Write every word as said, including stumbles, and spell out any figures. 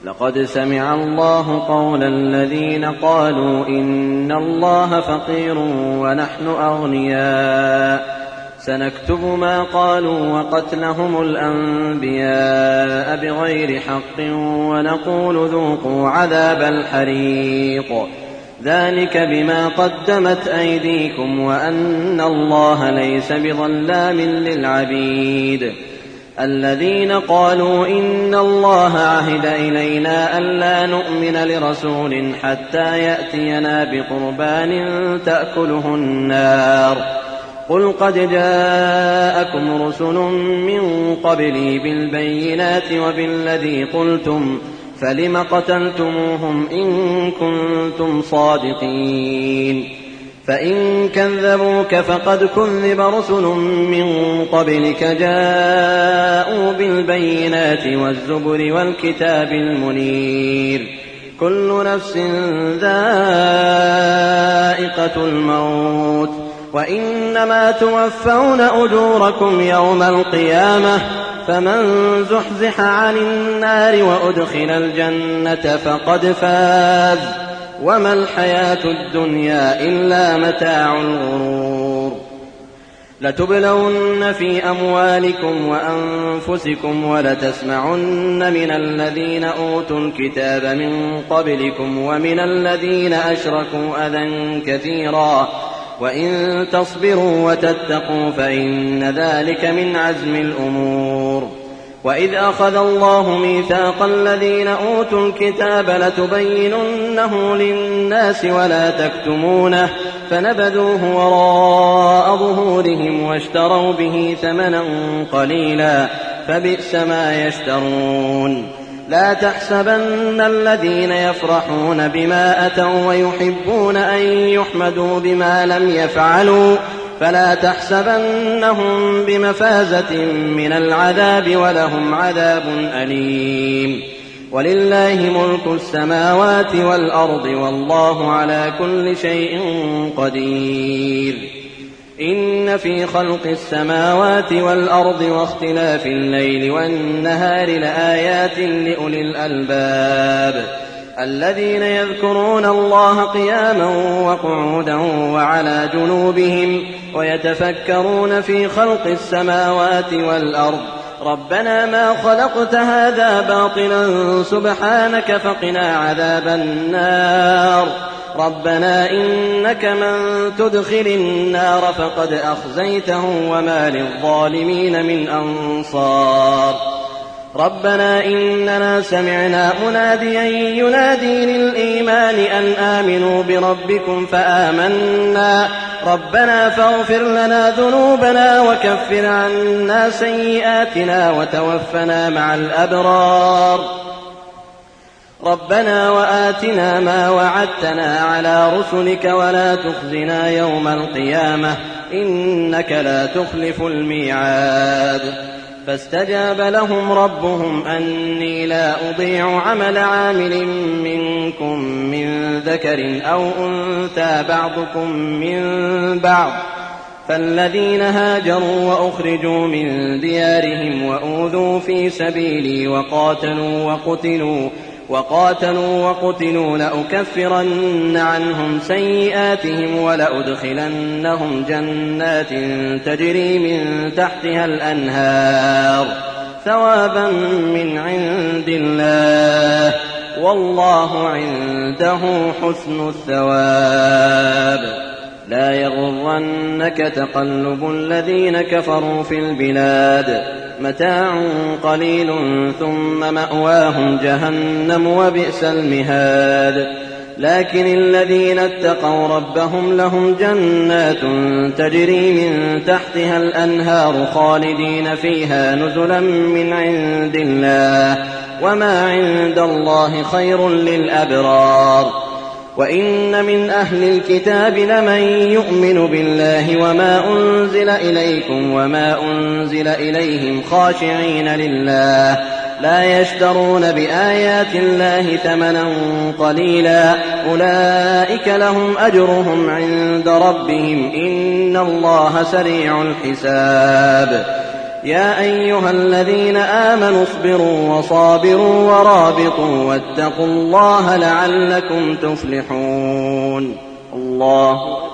لقد سمع الله قول الذين قالوا إن الله فقير ونحن أغنياء سنكتب ما قالوا وقتلهم الأنبياء بغير حق ونقول ذوقوا عذاب الحريق ذلك بما قدمت أيديكم وأن الله ليس بظلام للعبيد الذين قالوا إن الله عهد إلينا ألا نؤمن لرسول حتى يأتينا بقربان تأكله النار قل قد جاءكم رسل من قبلي بالبينات وبالذي قلتم فلم قتلتموهم إن كنتم صادقين فإن كذبوك فقد كذب رسل من قبلك جاءوا بالبينات والزبر والكتاب المنير كل نفس ذائقة الموت وإنما توفون أجوركم يوم القيامة فمن زحزح عن النار وأدخل الجنة فقد فاز وما الحياة الدنيا إلا متاع الغرور لتبلون في أموالكم وأنفسكم ولتسمعن من الذين أوتوا الكتاب من قبلكم ومن الذين أشركوا أذى كثيرا وإن تصبروا وتتقوا فإن ذلك من عزم الأمور وإذ أخذ الله ميثاق الذين أوتوا الكتاب لتبيننه للناس ولا تكتمونه فنبذوه وراء ظهورهم واشتروا به ثمنا قليلا فبئس ما يشترون لا تحسبن الذين يفرحون بما أتوا ويحبون أن يحمدوا بما لم يفعلوا فلا تحسبنهم بمفازة من العذاب ولهم عذاب أليم ولله ملك السماوات والأرض والله على كل شيء قدير إن في خلق السماوات والأرض واختلاف الليل والنهار لآيات لأولي الألباب الذين يذكرون الله قياما وقعودا وعلى جنوبهم ويتفكرون في خلق السماوات والأرض ربنا ما خلقت هذا باطلا سبحانك فقنا عذاب النار ربنا إنك من تدخل النار فقد أخزيته وما للظالمين من أنصار ربنا إننا سمعنا مناديا ينادي للإيمان أن آمنوا بربكم فآمنا ربنا فاغفر لنا ذنوبنا وكفر عنا سيئاتنا وتوفنا مع الأبرار ربنا وآتنا ما وعدتنا على رسلك ولا تخزنا يوم القيامة إنك لا تخلف الميعاد فاستجاب لهم ربهم أني لا أضيع عمل عامل منكم من ذكر أو أنثى بعضكم من بعض فالذين هاجروا وأخرجوا من ديارهم وأوذوا في سبيلي وقاتلوا وقتلوا وقاتلوا وقتلوا لأكفرن عنهم سيئاتهم ولأدخلنهم جنات تجري من تحتها الأنهار ثوابا من عند الله والله عنده حسن الثواب لا يغرنك تقلب الذين كفروا في البلاد متاع قليل ثم مأواهم جهنم وبئس المهاد لكن الذين اتقوا ربهم لهم جنات تجري من تحتها الأنهار خالدين فيها نزلا من عند الله وما عند الله خير للأبرار وإن من أهل الكتاب لمن يؤمن بالله وما أنزل إليكم وما أنزل إليهم خاشعين لله لا يشترون بآيات الله ثمنا قليلا أولئك لهم أجرهم عند ربهم إن الله سريع الحساب يا أيها الذين آمنوا اصبروا وصابروا ورابطوا واتقوا الله لعلكم تفلحون. الله